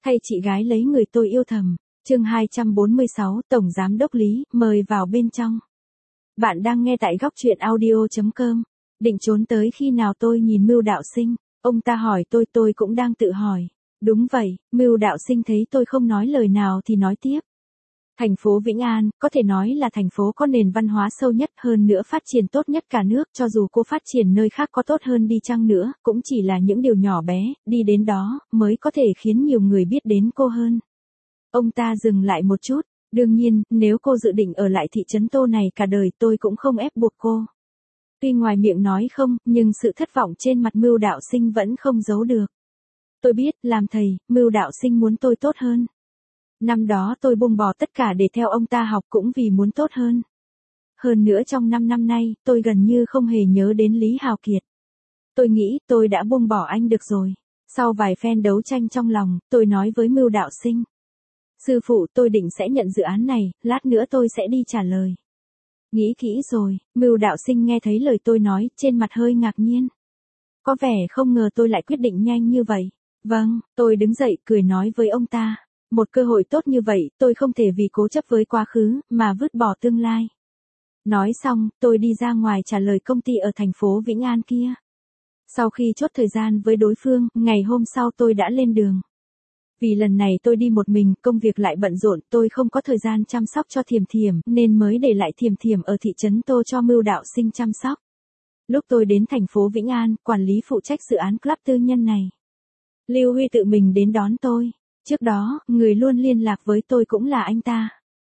Thay chị gái lấy người tôi yêu thầm. Chương 246, Tổng Giám đốc Lý, mời vào bên trong. Bạn đang nghe tại góc truyện audio.com. Định trốn tới khi nào tôi nhìn Mưu Đạo Sinh, ông ta hỏi tôi cũng đang tự hỏi. Đúng vậy, Mưu Đạo Sinh thấy tôi không nói lời nào thì nói tiếp. Thành phố Vĩnh An, có thể nói là thành phố có nền văn hóa sâu nhất, hơn nữa phát triển tốt nhất cả nước, cho dù cô phát triển nơi khác có tốt hơn đi chăng nữa, cũng chỉ là những điều nhỏ bé, đi đến đó, mới có thể khiến nhiều người biết đến cô hơn. Ông ta dừng lại một chút, đương nhiên, nếu cô dự định ở lại thị trấn Tô này cả đời tôi cũng không ép buộc cô. Tuy ngoài miệng nói không, nhưng sự thất vọng trên mặt Mưu Đạo Sinh vẫn không giấu được. Tôi biết, làm thầy, Mưu Đạo Sinh muốn tôi tốt hơn. Năm đó tôi buông bỏ tất cả để theo ông ta học cũng vì muốn tốt hơn. Hơn nữa trong 5 năm nay, tôi gần như không hề nhớ đến Lý Hào Kiệt. Tôi nghĩ tôi đã buông bỏ anh được rồi. Sau vài phen đấu tranh trong lòng, tôi nói với Mưu Đạo Sinh. Sư phụ, tôi định sẽ nhận dự án này, lát nữa tôi sẽ đi trả lời. Nghĩ kỹ rồi, Mưu Đạo Sinh nghe thấy lời tôi nói, trên mặt hơi ngạc nhiên. Có vẻ không ngờ tôi lại quyết định nhanh như vậy. Vâng, tôi đứng dậy cười nói với ông ta. Một cơ hội tốt như vậy, tôi không thể vì cố chấp với quá khứ, mà vứt bỏ tương lai. Nói xong, tôi đi ra ngoài trả lời công ty ở thành phố Vĩnh An kia. Sau khi chốt thời gian với đối phương, ngày hôm sau tôi đã lên đường. Vì lần này tôi đi một mình, công việc lại bận rộn, tôi không có thời gian chăm sóc cho Thiểm Thiểm, nên mới để lại Thiểm Thiểm ở thị trấn Tô cho Mưu Đạo Sinh chăm sóc. Lúc tôi đến thành phố Vĩnh An, quản lý phụ trách dự án club tư nhân này. Lưu Huy tự mình đến đón tôi. Trước đó, người luôn liên lạc với tôi cũng là anh ta.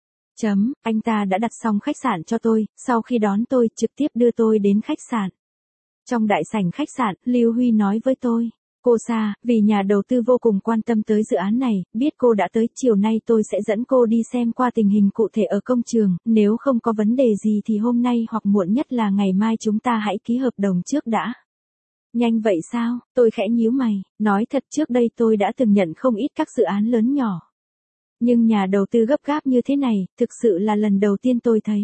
Anh ta đã đặt xong khách sạn cho tôi, sau khi đón tôi, trực tiếp đưa tôi đến khách sạn. Trong đại sảnh khách sạn, Lưu Huy nói với tôi. Cô Sa, vì nhà đầu tư vô cùng quan tâm tới dự án này, biết cô đã tới, chiều nay tôi sẽ dẫn cô đi xem qua tình hình cụ thể ở công trường, nếu không có vấn đề gì thì hôm nay hoặc muộn nhất là ngày mai chúng ta hãy ký hợp đồng trước đã. Nhanh vậy sao? Tôi khẽ nhíu mày, nói thật trước đây tôi đã từng nhận không ít các dự án lớn nhỏ. Nhưng nhà đầu tư gấp gáp như thế này, thực sự là lần đầu tiên tôi thấy.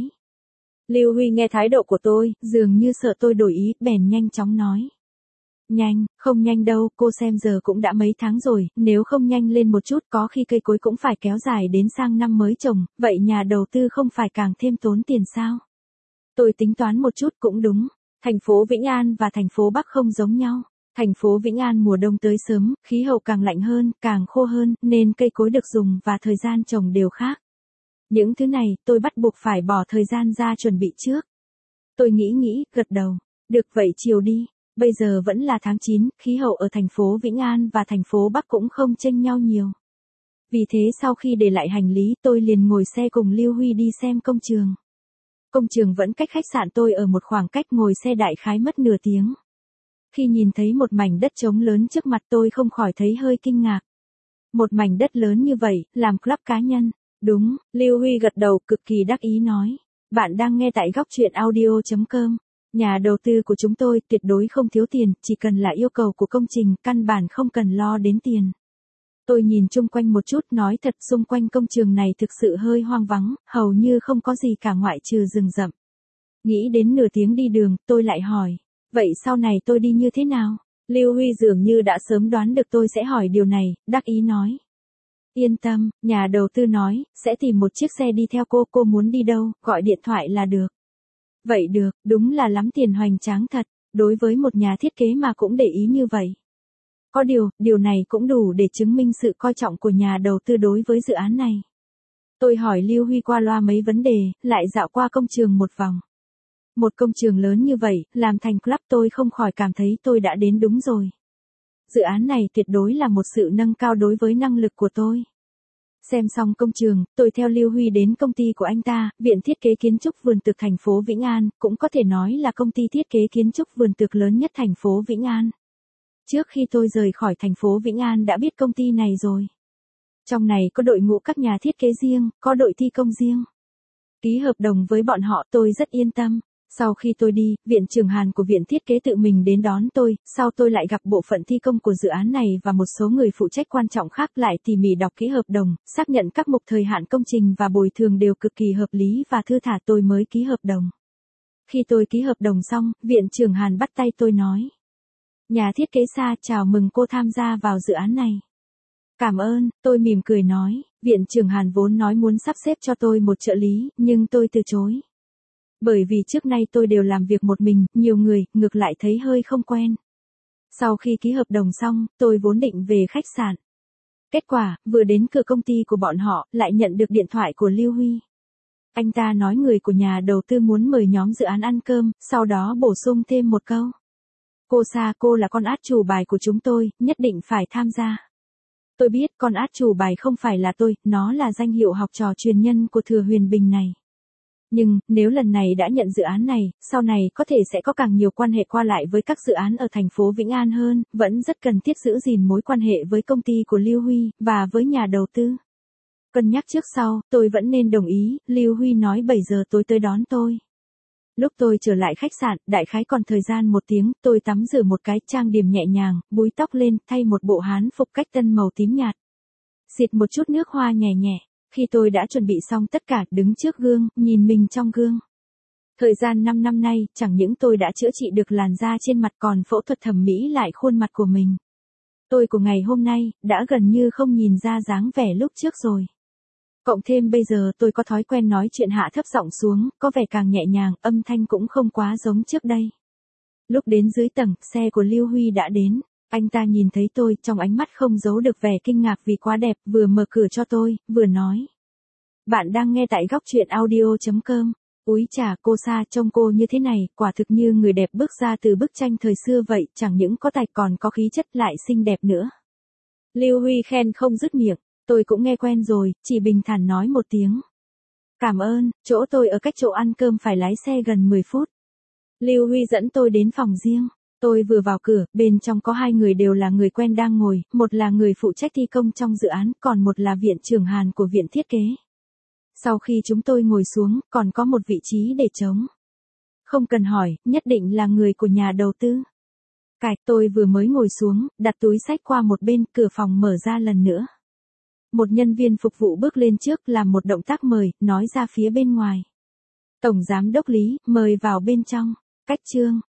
Lưu Huy nghe thái độ của tôi, dường như sợ tôi đổi ý, bèn nhanh chóng nói. Nhanh, không nhanh đâu, cô xem giờ cũng đã mấy tháng rồi, nếu không nhanh lên một chút có khi cây cối cũng phải kéo dài đến sang năm mới trồng, vậy nhà đầu tư không phải càng thêm tốn tiền sao? Tôi tính toán một chút cũng đúng. Thành phố Vĩnh An và thành phố Bắc không giống nhau. Thành phố Vĩnh An mùa đông tới sớm, khí hậu càng lạnh hơn, càng khô hơn, nên cây cối được dùng và thời gian trồng đều khác. Những thứ này, tôi bắt buộc phải bỏ thời gian ra chuẩn bị trước. Tôi nghĩ, gật đầu. Được vậy chiều đi. Bây giờ vẫn là tháng 9, khí hậu ở thành phố Vĩnh An và thành phố Bắc cũng không chênh nhau nhiều. Vì thế sau khi để lại hành lý, tôi liền ngồi xe cùng Lưu Huy đi xem công trường. Công trường vẫn cách khách sạn tôi ở một khoảng cách, ngồi xe đại khái mất nửa tiếng. Khi nhìn thấy một mảnh đất trống lớn trước mặt tôi không khỏi thấy hơi kinh ngạc. Một mảnh đất lớn như vậy, làm club cá nhân. Đúng, Lưu Huy gật đầu cực kỳ đắc ý nói. Bạn đang nghe tại góc truyện audio.com. Nhà đầu tư của chúng tôi tuyệt đối không thiếu tiền, chỉ cần là yêu cầu của công trình, căn bản không cần lo đến tiền. Tôi nhìn chung quanh một chút, nói thật xung quanh công trường này thực sự hơi hoang vắng, hầu như không có gì cả ngoại trừ rừng rậm. Nghĩ đến nửa tiếng đi đường, tôi lại hỏi, vậy sau này tôi đi như thế nào? Lưu Huy dường như đã sớm đoán được tôi sẽ hỏi điều này, đắc ý nói. Yên tâm, nhà đầu tư nói, sẽ tìm một chiếc xe đi theo cô muốn đi đâu, gọi điện thoại là được. Vậy được, đúng là lắm tiền hoành tráng thật, đối với một nhà thiết kế mà cũng để ý như vậy. Có điều này cũng đủ để chứng minh sự coi trọng của nhà đầu tư đối với dự án này. Tôi hỏi Lưu Huy qua loa mấy vấn đề, lại dạo qua công trường một vòng. Một công trường lớn như vậy, làm thành club tôi không khỏi cảm thấy tôi đã đến đúng rồi. Dự án này tuyệt đối là một sự nâng cao đối với năng lực của tôi. Xem xong công trường, tôi theo Lưu Huy đến công ty của anh ta, Viện Thiết kế Kiến trúc Vườn Tược thành phố Vĩnh An, cũng có thể nói là công ty thiết kế kiến trúc vườn tược lớn nhất thành phố Vĩnh An. Trước khi tôi rời khỏi thành phố Vĩnh An đã biết công ty này rồi. Trong này có đội ngũ các nhà thiết kế riêng, có đội thi công riêng. Ký hợp đồng với bọn họ tôi rất yên tâm. Sau khi tôi đi, Viện trưởng Hàn của Viện Thiết kế tự mình đến đón tôi, sau tôi lại gặp bộ phận thi công của dự án này và một số người phụ trách quan trọng khác lại tỉ mỉ đọc ký hợp đồng, xác nhận các mục thời hạn công trình và bồi thường đều cực kỳ hợp lý và thư thả tôi mới ký hợp đồng. Khi tôi ký hợp đồng xong, Viện trưởng Hàn bắt tay tôi nói. Nhà thiết kế Sa chào mừng cô tham gia vào dự án này. Cảm ơn, tôi mỉm cười nói, viện trưởng Hàn vốn nói muốn sắp xếp cho tôi một trợ lý, nhưng tôi từ chối. Bởi vì trước nay tôi đều làm việc một mình, nhiều người, ngược lại thấy hơi không quen. Sau khi ký hợp đồng xong, tôi vốn định về khách sạn. Kết quả, vừa đến cửa công ty của bọn họ, lại nhận được điện thoại của Lưu Huy. Anh ta nói người của nhà đầu tư muốn mời nhóm dự án ăn cơm, sau đó bổ sung thêm một câu. Cô Sa, cô là con át chủ bài của chúng tôi, nhất định phải tham gia. Tôi biết con át chủ bài không phải là tôi, nó là danh hiệu học trò truyền nhân của Thừa Huyền Bình này. Nhưng, nếu lần này đã nhận dự án này, sau này có thể sẽ có càng nhiều quan hệ qua lại với các dự án ở thành phố Vĩnh An hơn, vẫn rất cần thiết giữ gìn mối quan hệ với công ty của Lưu Huy, và với nhà đầu tư. Cân nhắc trước sau, tôi vẫn nên đồng ý, Lưu Huy nói 7 giờ tối tới đón tôi. Lúc tôi trở lại khách sạn, đại khái còn thời gian 1 tiếng, tôi tắm rửa một cái, trang điểm nhẹ nhàng, búi tóc lên, thay một bộ hán phục cách tân màu tím nhạt. Xịt một chút nước hoa nhẹ nhẹ. Khi tôi đã chuẩn bị xong tất cả, đứng trước gương, nhìn mình trong gương. Thời gian 5 năm nay, chẳng những tôi đã chữa trị được làn da trên mặt còn phẫu thuật thẩm mỹ lại khuôn mặt của mình. Tôi của ngày hôm nay, đã gần như không nhìn ra dáng vẻ lúc trước rồi. Cộng thêm bây giờ tôi có thói quen nói chuyện hạ thấp giọng xuống, có vẻ càng nhẹ nhàng, âm thanh cũng không quá giống trước đây. Lúc đến dưới tầng, xe của Lưu Huy đã đến. Anh ta nhìn thấy tôi, trong ánh mắt không giấu được vẻ kinh ngạc vì quá đẹp, vừa mở cửa cho tôi, vừa nói. Bạn đang nghe tại góc truyện audio.com. Úi chà, cô Sa, trông cô như thế này, quả thực như người đẹp bước ra từ bức tranh thời xưa vậy, chẳng những có tài còn có khí chất lại xinh đẹp nữa. Lưu Huy khen không dứt miệng, tôi cũng nghe quen rồi, chỉ bình thản nói một tiếng. Cảm ơn, chỗ tôi ở cách chỗ ăn cơm phải lái xe gần 10 phút. Lưu Huy dẫn tôi đến phòng riêng. Tôi vừa vào cửa, bên trong có 2 người đều là người quen đang ngồi, một là người phụ trách thi công trong dự án, còn một là viện trưởng Hàn của viện thiết kế. Sau khi chúng tôi ngồi xuống, còn có một vị trí để trống. Không cần hỏi, nhất định là người của nhà đầu tư. Tôi vừa mới ngồi xuống, đặt túi xách qua một bên, cửa phòng mở ra lần nữa. Một nhân viên phục vụ bước lên trước làm một động tác mời, nói ra phía bên ngoài. Tổng giám đốc Lý, mời vào bên trong. Cách chương.